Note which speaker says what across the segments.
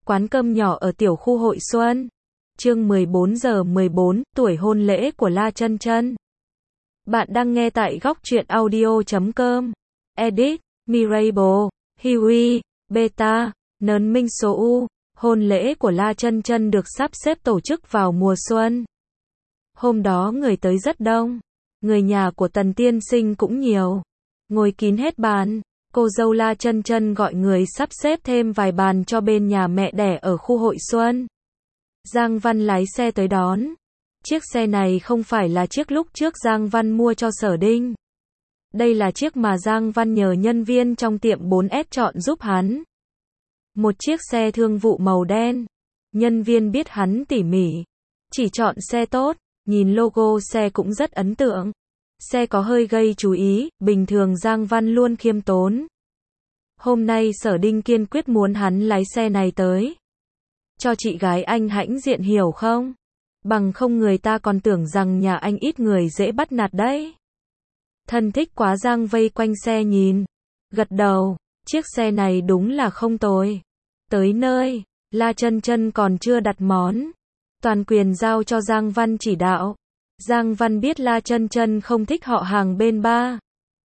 Speaker 1: Quán cơm nhỏ ở tiểu khu Hội Xuân. Chương 14:14, tuổi hôn lễ của La Chân Chân. Bạn đang nghe tại góc truyện audio.com. Edit, Mirable, Hiwi, Beta, Nấn Minh số U. Hôn lễ của La Chân Chân được sắp xếp tổ chức vào mùa xuân. Hôm đó người tới rất đông. Người nhà của Tần tiên sinh cũng nhiều. Ngồi kín hết bàn. Cô dâu La Chân Chân gọi người sắp xếp thêm vài bàn cho bên nhà mẹ đẻ ở khu Hội Xuân. Giang Văn lái xe tới đón. Chiếc xe này không phải là chiếc lúc trước Giang Văn mua cho Sở Đinh. Đây là chiếc mà Giang Văn nhờ nhân viên trong tiệm 4S chọn giúp hắn. Một chiếc xe thương vụ màu đen. Nhân viên biết hắn tỉ mỉ. Chỉ chọn xe tốt, nhìn logo xe cũng rất ấn tượng. Xe có hơi gây chú ý, bình thường Giang Văn luôn khiêm tốn. Hôm nay Sở Đinh kiên quyết muốn hắn lái xe này tới. Cho chị gái anh hãnh diện hiểu không? Bằng không người ta còn tưởng rằng nhà anh ít người dễ bắt nạt đấy. Thân thích quá Giang vây quanh xe nhìn. Gật đầu, chiếc xe này đúng là không tồi. Tới nơi, La Chân Chân còn chưa đặt món. Toàn quyền giao cho Giang Văn chỉ đạo. Giang Văn biết La Chân Chân không thích họ hàng bên ba.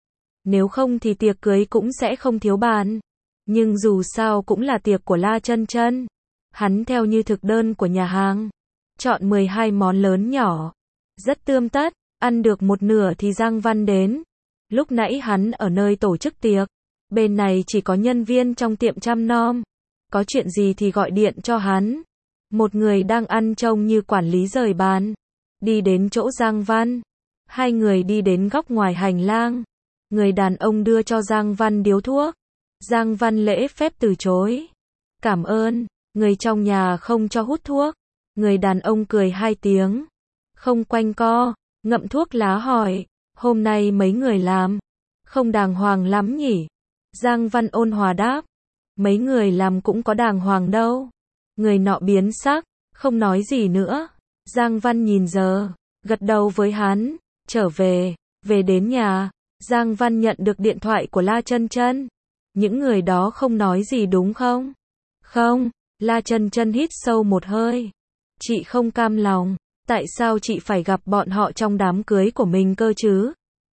Speaker 1: Nếu không thì tiệc cưới cũng sẽ không thiếu bàn. Nhưng dù sao cũng là tiệc của La Chân Chân. Hắn theo như thực đơn của nhà hàng. Chọn 12 món lớn nhỏ. Rất tươm tất, ăn được một nửa thì Giang Văn đến. Lúc nãy hắn ở nơi tổ chức tiệc. Bên này chỉ có nhân viên trong tiệm chăm nom. Có chuyện gì thì gọi điện cho hắn. Một người đang ăn trông như quản lý rời bàn. Đi đến chỗ Giang Văn. Hai người đi đến góc ngoài hành lang. Người đàn ông đưa cho Giang Văn điếu thuốc. Giang Văn lễ phép từ chối. Cảm ơn, người trong nhà không cho hút thuốc. Người đàn ông cười hai tiếng. Không quanh co, ngậm thuốc lá hỏi. Hôm nay mấy người làm? Không đàng hoàng lắm nhỉ? Giang Văn ôn hòa đáp. Mấy người làm cũng có đàng hoàng đâu. Người nọ biến sắc, không nói gì nữa. Giang Văn nhìn giờ, gật đầu với hắn, trở về, về đến nhà, Giang Văn nhận được điện thoại của La Chân Chân. Những người đó không nói gì đúng không? Không, La Chân Chân hít sâu một hơi. Chị không cam lòng, tại sao chị phải gặp bọn họ trong đám cưới của mình cơ chứ?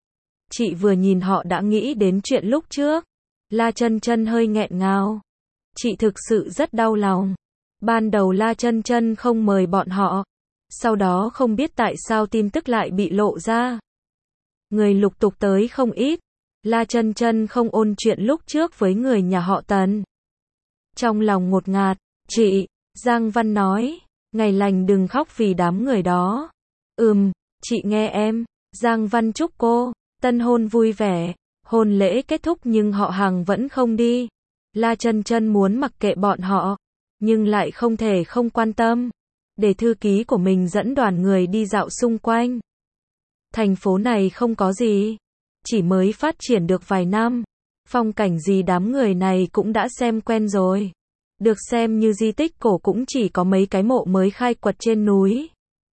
Speaker 1: Chị vừa nhìn họ đã nghĩ đến chuyện lúc trước. La Chân Chân hơi nghẹn ngào. Chị thực sự rất đau lòng. Ban đầu La Chân Chân không mời bọn họ. Sau đó không biết tại sao tin tức lại bị lộ ra. Người lục tục tới không ít. La Chân Chân không ôn chuyện lúc trước với người nhà họ Tần. Trong lòng ngột ngạt, chị, Giang Văn nói, ngày lành đừng khóc vì đám người đó. Chị nghe em, Giang Văn chúc cô, tân hôn vui vẻ, hôn lễ kết thúc nhưng họ hàng vẫn không đi. La Chân Chân muốn mặc kệ bọn họ, nhưng lại không thể không quan tâm. Để thư ký của mình dẫn đoàn người đi dạo xung quanh. Thành phố này không có gì. Chỉ mới phát triển được vài năm. Phong cảnh gì đám người này cũng đã xem quen rồi. Được xem như di tích cổ cũng chỉ có mấy cái mộ mới khai quật trên núi.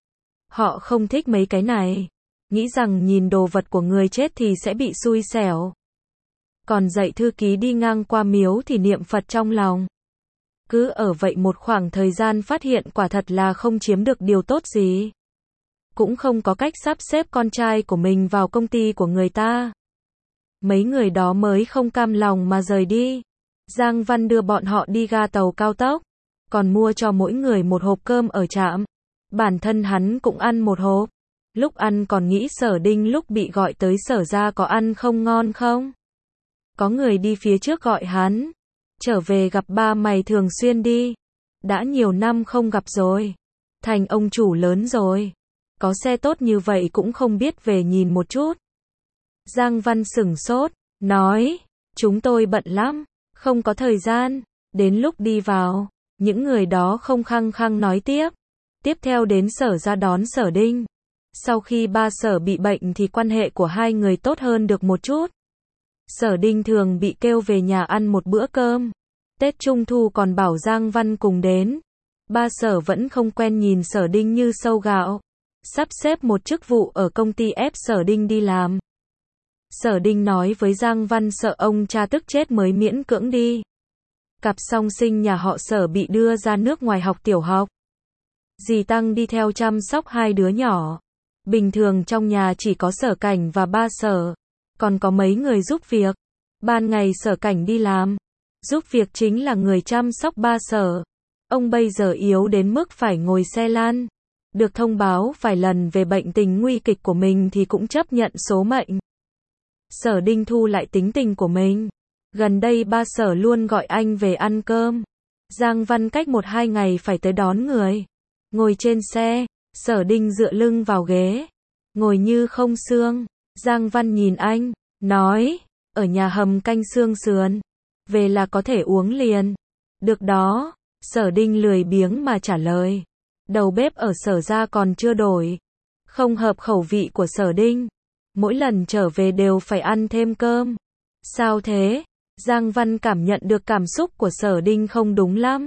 Speaker 1: Họ không thích mấy cái này. Nghĩ rằng nhìn đồ vật của người chết thì sẽ bị xui xẻo. Còn dạy thư ký đi ngang qua miếu thì niệm Phật trong lòng. Cứ ở vậy một khoảng thời gian phát hiện quả thật là không chiếm được điều tốt gì. Cũng không có cách sắp xếp con trai của mình vào công ty của người ta. Mấy người đó mới không cam lòng mà rời đi. Giang Văn đưa bọn họ đi ga tàu cao tốc. Còn mua cho mỗi người một hộp cơm ở trạm. Bản thân hắn cũng ăn một hộp. Lúc ăn còn nghĩ Sở Đinh lúc bị gọi tới Sở ra có ăn không ngon không? Có người đi phía trước gọi hắn. Trở về gặp ba mày thường xuyên đi. Đã nhiều năm không gặp rồi. Thành ông chủ lớn rồi. Có xe tốt như vậy cũng không biết về nhìn một chút. Giang Văn sửng sốt, nói, chúng tôi bận lắm, không có thời gian. Đến lúc đi vào, những người đó không khăng khăng nói tiếp. Tiếp theo đến Sở ra đón Sở Đinh. Sau khi ba Sở bị bệnh thì quan hệ của hai người tốt hơn được một chút. Sở Đinh thường bị kêu về nhà ăn một bữa cơm. Tết Trung Thu còn bảo Giang Văn cùng đến. Ba Sở vẫn không quen nhìn Sở Đinh như sâu gạo. Sắp xếp một chức vụ ở công ty ép Sở Đinh đi làm. Sở Đinh nói với Giang Văn sợ ông cha tức chết mới miễn cưỡng đi. Cặp song sinh nhà họ Sở bị đưa ra nước ngoài học tiểu học. Dì Tăng đi theo chăm sóc hai đứa nhỏ. Bình thường trong nhà chỉ có Sở Cảnh và ba Sở, còn có mấy người giúp việc. Ban ngày Sở Cảnh đi làm, giúp việc chính là người chăm sóc ba Sở. Ông bây giờ yếu đến mức phải ngồi xe lăn. Được thông báo vài lần về bệnh tình nguy kịch của mình thì cũng chấp nhận số mệnh. Sở Đinh thu lại tính tình của mình. Gần đây ba Sở luôn gọi anh về ăn cơm. Giang Văn cách 1-2 ngày phải tới đón người. Ngồi trên xe, Sở Đinh dựa lưng vào ghế, ngồi như không xương. Giang Văn nhìn anh, nói, ở nhà hầm canh xương sườn, về là có thể uống liền. Được đó, Sở Đinh lười biếng mà trả lời. Đầu bếp ở Sở gia còn chưa đổi, không hợp khẩu vị của Sở Đinh. Mỗi lần trở về đều phải ăn thêm cơm. Sao thế? Giang Văn cảm nhận được cảm xúc của Sở Đinh không đúng lắm.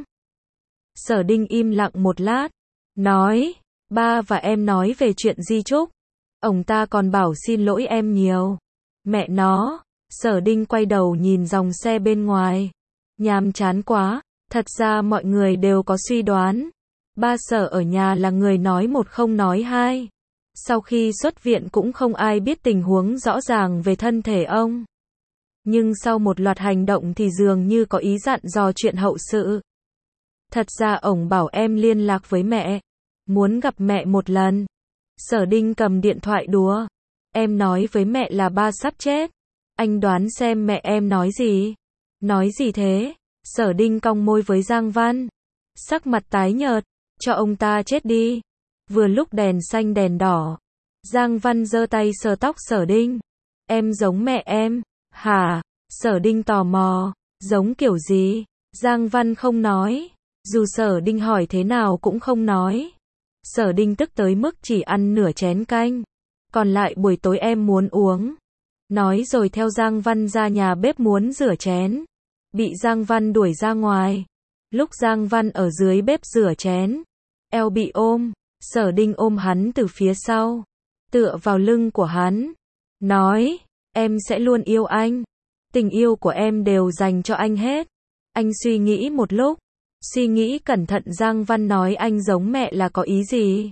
Speaker 1: Sở Đinh im lặng một lát, nói, ba và em nói về chuyện di chúc. Ông ta còn bảo xin lỗi em nhiều. Mẹ nó, Sở Đinh quay đầu nhìn dòng xe bên ngoài. Nhàm chán quá, thật ra mọi người đều có suy đoán. Ba Sở ở nhà là người nói một không nói hai. Sau khi xuất viện cũng không ai biết tình huống rõ ràng về thân thể ông. Nhưng sau một loạt hành động thì dường như có ý dặn dò chuyện hậu sự. Thật ra ổng bảo em liên lạc với mẹ, muốn gặp mẹ một lần. Sở Đinh cầm điện thoại đùa. Em nói với mẹ là ba sắp chết. Anh đoán xem mẹ em nói gì? Nói gì thế? Sở Đinh cong môi với Giang Văn. Sắc mặt tái nhợt, cho ông ta chết đi. Vừa lúc đèn xanh đèn đỏ, Giang Văn giơ tay sờ tóc Sở Đinh. Em giống mẹ em. Hả? Sở Đinh tò mò. Giống kiểu gì? Giang Văn không nói. Dù Sở Đinh hỏi thế nào cũng không nói. Sở Đinh tức tới mức chỉ ăn nửa chén canh. Còn lại buổi tối em muốn uống. Nói rồi theo Giang Văn ra nhà bếp muốn rửa chén. Bị Giang Văn đuổi ra ngoài. Lúc Giang Văn ở dưới bếp rửa chén, eo bị ôm. Sở Đinh ôm hắn từ phía sau, tựa vào lưng của hắn. Nói, em sẽ luôn yêu anh. Tình yêu của em đều dành cho anh hết. Anh suy nghĩ một lúc. Suy nghĩ cẩn thận Giang Văn nói anh giống mẹ là có ý gì?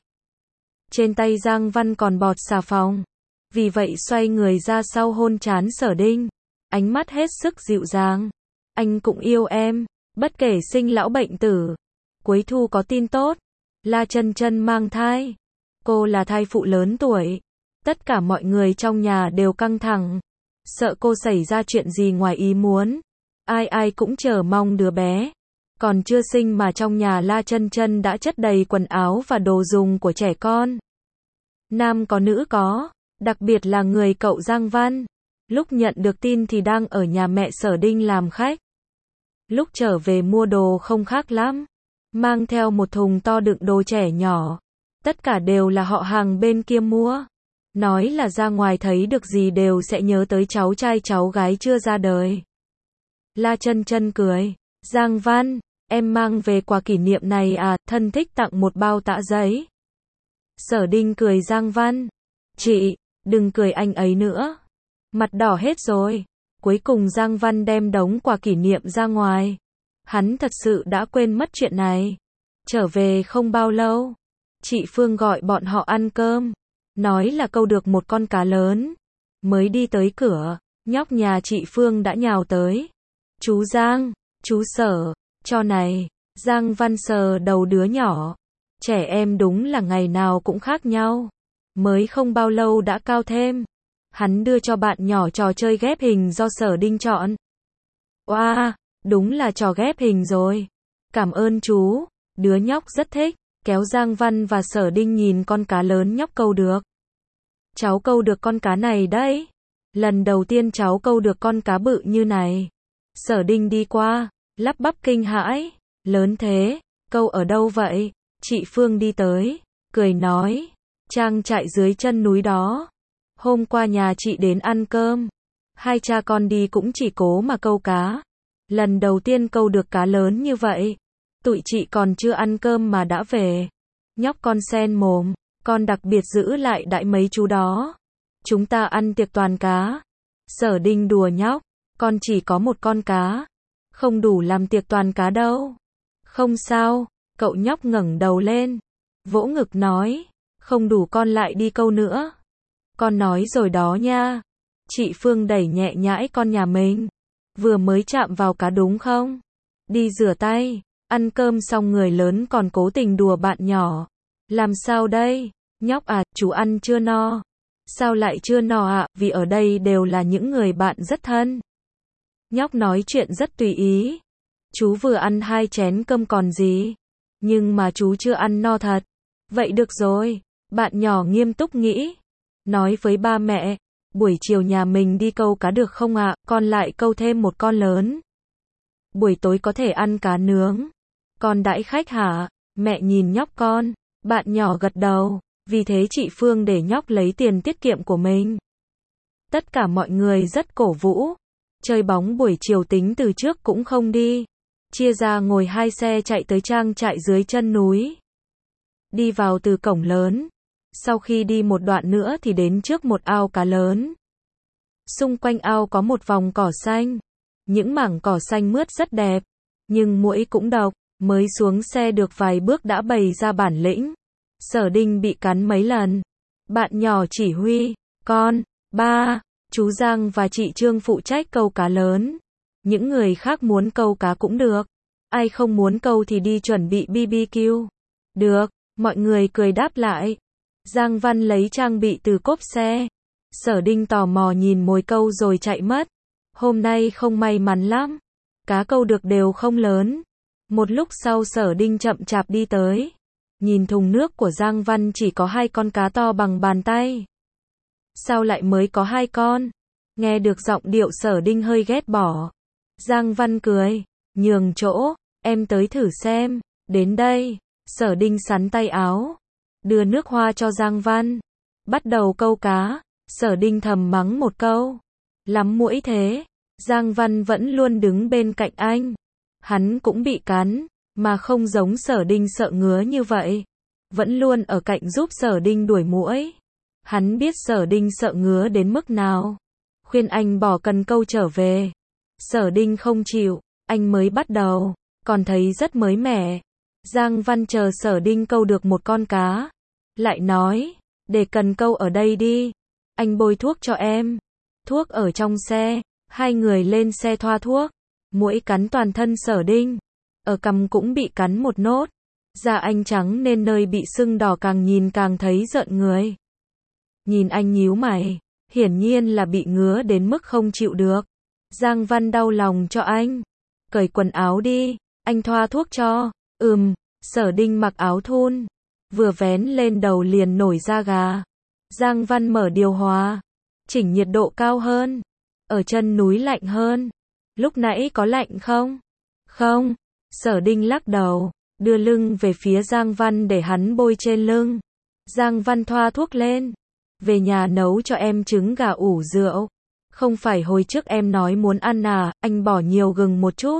Speaker 1: Trên tay Giang Văn còn bọt xà phòng. Vì vậy xoay người ra sau hôn trán Sở Đinh. Ánh mắt hết sức dịu dàng. Anh cũng yêu em, bất kể sinh lão bệnh tử. Cuối thu có tin tốt. La Chân Chân mang thai. Cô là thai phụ lớn tuổi. Tất cả mọi người trong nhà đều căng thẳng. Sợ cô xảy ra chuyện gì ngoài ý muốn. Ai ai cũng chờ mong đứa bé. Còn chưa sinh mà trong nhà La Chân Chân đã chất đầy quần áo và đồ dùng của trẻ con. Nam có nữ có, đặc biệt là người cậu Giang Văn. Lúc nhận được tin thì đang ở nhà mẹ Sở Đinh làm khách. Lúc trở về mua đồ không khác lắm. Mang theo một thùng to đựng đồ trẻ nhỏ. Tất cả đều là họ hàng bên kia mua. Nói là ra ngoài thấy được gì đều sẽ nhớ tới cháu trai cháu gái chưa ra đời. La Chân Chân cười. Giang Văn, em mang về quà kỷ niệm này à? Thân thích tặng một bao tạ giấy. Sở Đinh cười Giang Văn. Chị, đừng cười anh ấy nữa. Mặt đỏ hết rồi. Cuối cùng Giang Văn đem đống quà kỷ niệm ra ngoài. Hắn thật sự đã quên mất chuyện này. Trở về không bao lâu, chị Phương gọi bọn họ ăn cơm. Nói là câu được một con cá lớn. Mới đi tới cửa, nhóc nhà chị Phương đã nhào tới. Chú Giang, chú Sở, cho này. Giang Văn sờ đầu đứa nhỏ. Trẻ em đúng là ngày nào cũng khác nhau. Mới không bao lâu đã cao thêm. Hắn đưa cho bạn nhỏ trò chơi ghép hình do Sở Đinh chọn. Wow, đúng là trò ghép hình rồi. Cảm ơn chú. Đứa nhóc rất thích. Kéo Giang Văn và Sở Đinh nhìn con cá lớn nhóc câu được. Cháu câu được con cá này đấy. Lần đầu tiên cháu câu được con cá bự như này. Sở Đinh đi qua, lắp bắp kinh hãi. Lớn thế, câu ở đâu vậy? Chị Phương đi tới, cười nói. Trang trại dưới chân núi đó. Hôm qua nhà chị đến ăn cơm. Hai cha con đi cũng chỉ cố mà câu cá. Lần đầu tiên câu được cá lớn như vậy. Tụi chị còn chưa ăn cơm mà đã về. Nhóc con sen mồm, con đặc biệt giữ lại đãi mấy chú đó. Chúng ta ăn tiệc toàn cá. Sở Đinh đùa nhóc, con chỉ có một con cá. không đủ làm tiệc toàn cá đâu. Không sao, cậu nhóc ngẩng đầu lên, vỗ ngực nói, không đủ con lại đi câu nữa. Con nói rồi đó nha. Chị Phương đẩy nhẹ nhãi con nhà mình. Vừa mới chạm vào cá đúng không? Đi rửa tay, ăn cơm xong người lớn còn cố tình đùa bạn nhỏ. Làm sao đây? Nhóc à, chú ăn chưa no. Sao lại chưa no ạ? Vì ở đây đều là những người bạn rất thân. Nhóc nói chuyện rất tùy ý. Chú vừa ăn 2 chén cơm còn gì. Nhưng mà chú chưa ăn no thật. Vậy được rồi, bạn nhỏ nghiêm túc nghĩ. Nói với ba mẹ, buổi chiều nhà mình đi câu cá được không ạ? Con lại câu thêm một con lớn. Buổi tối có thể ăn cá nướng. Con đãi khách hả? Mẹ nhìn nhóc con. Bạn nhỏ gật đầu. Vì thế chị Phương để nhóc lấy tiền tiết kiệm của mình. Tất cả mọi người rất cổ vũ. Chơi bóng buổi chiều tính từ trước cũng không đi. Chia ra ngồi 2 xe chạy tới trang trại dưới chân núi. Đi vào từ cổng lớn. Sau khi đi một đoạn nữa thì đến trước một ao cá lớn. Xung quanh ao có một vòng cỏ xanh. Những mảng cỏ xanh mướt rất đẹp. Nhưng muỗi cũng độc. Mới xuống xe được vài bước đã bày ra bản lĩnh. Sở Đinh bị cắn mấy lần. Bạn nhỏ chỉ huy. Con, ba, chú Giang và chị Trương phụ trách câu cá lớn. Những người khác muốn câu cá cũng được. Ai không muốn câu thì đi chuẩn bị BBQ. Được, mọi người cười đáp lại. Giang Văn lấy trang bị từ cốp xe. Sở Đinh tò mò nhìn mồi câu rồi chạy mất. Hôm nay không may mắn lắm. Cá câu được đều không lớn. Một lúc sau Sở Đinh chậm chạp đi tới. Nhìn thùng nước của Giang Văn chỉ có 2 con cá to bằng bàn tay. Sao lại mới có 2 con? Nghe được giọng điệu Sở Đinh hơi ghét bỏ. Giang Văn cười. Nhường chỗ, em tới thử xem. Đến đây. Sở Đinh sắn tay áo. Đưa nước hoa cho Giang Văn. Bắt đầu câu cá. Sở Đinh thầm mắng một câu. Lắm muỗi thế. Giang Văn vẫn luôn đứng bên cạnh anh. Hắn cũng bị cắn. Mà không giống Sở Đinh sợ ngứa như vậy. Vẫn luôn ở cạnh giúp Sở Đinh đuổi muỗi. Hắn biết Sở Đinh sợ ngứa đến mức nào. Khuyên anh bỏ cần câu trở về. Sở Đinh không chịu. Anh mới bắt đầu. Còn thấy rất mới mẻ. Giang Văn chờ Sở Đinh câu được một con cá. Lại nói. Để cần câu ở đây đi. Anh bôi thuốc cho em. Thuốc ở trong xe. 2 người lên xe thoa thuốc. Muỗi cắn toàn thân Sở Đinh. Ở cằm cũng bị cắn một nốt. Da anh trắng nên nơi bị sưng đỏ càng nhìn càng thấy rợn người. Nhìn anh nhíu mày. Hiển nhiên là bị ngứa đến mức không chịu được. Giang Văn đau lòng cho anh. Cởi quần áo đi. Anh thoa thuốc cho. Sở Đinh mặc áo thun. Vừa vén lên đầu liền nổi da gà. Giang Văn mở điều hòa. Chỉnh nhiệt độ cao hơn. Ở chân núi lạnh hơn. Lúc nãy có lạnh không? Không. Sở Đinh lắc đầu. Đưa lưng về phía Giang Văn để hắn bôi trên lưng. Giang Văn thoa thuốc lên. Về nhà nấu cho em trứng gà ủ rượu. Không phải hồi trước em nói muốn ăn à, anh bỏ nhiều gừng một chút.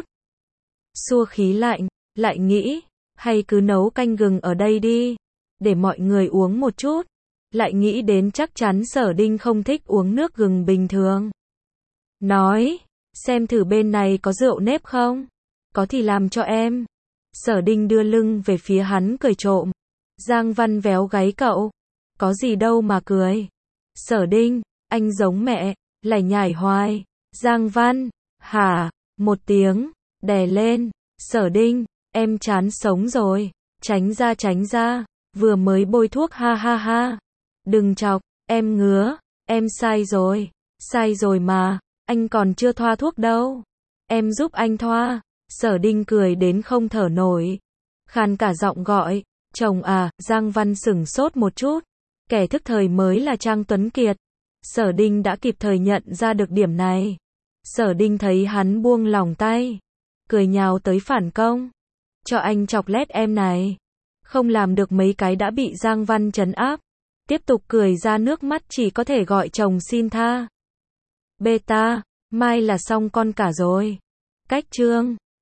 Speaker 1: Xua khí lạnh, lại nghĩ, hay cứ nấu canh gừng ở đây đi. Để mọi người uống một chút. Lại nghĩ đến chắc chắn Sở Đinh không thích uống nước gừng bình thường. Nói, xem thử bên này có rượu nếp không? Có thì làm cho em. Sở Đinh đưa lưng về phía hắn cười trộm. Giang Văn véo gáy cậu. Có gì đâu mà cười. Sở Đinh, anh giống mẹ, lải nhải hoài. Giang Văn, hả, một tiếng, đè lên. Sở Đinh, em chán sống rồi. Tránh ra, vừa mới bôi thuốc ha ha ha. Đừng chọc, em ngứa, em sai rồi mà, anh còn chưa thoa thuốc đâu. Em giúp anh thoa. Sở Đinh cười đến không thở nổi. Khàn cả giọng gọi, chồng à, Giang Văn sửng sốt một chút. Kẻ thức thời mới là Trang Tuấn Kiệt. Sở Đinh đã kịp thời nhận ra được điểm này. Sở Đinh thấy hắn buông lỏng tay. Cười nhào tới phản công. Cho anh chọc lét em này. Không làm được mấy cái đã bị Giang Văn trấn áp. Tiếp tục cười ra nước mắt chỉ có thể gọi chồng xin tha. Beta, mai là xong con cả rồi. Cách chương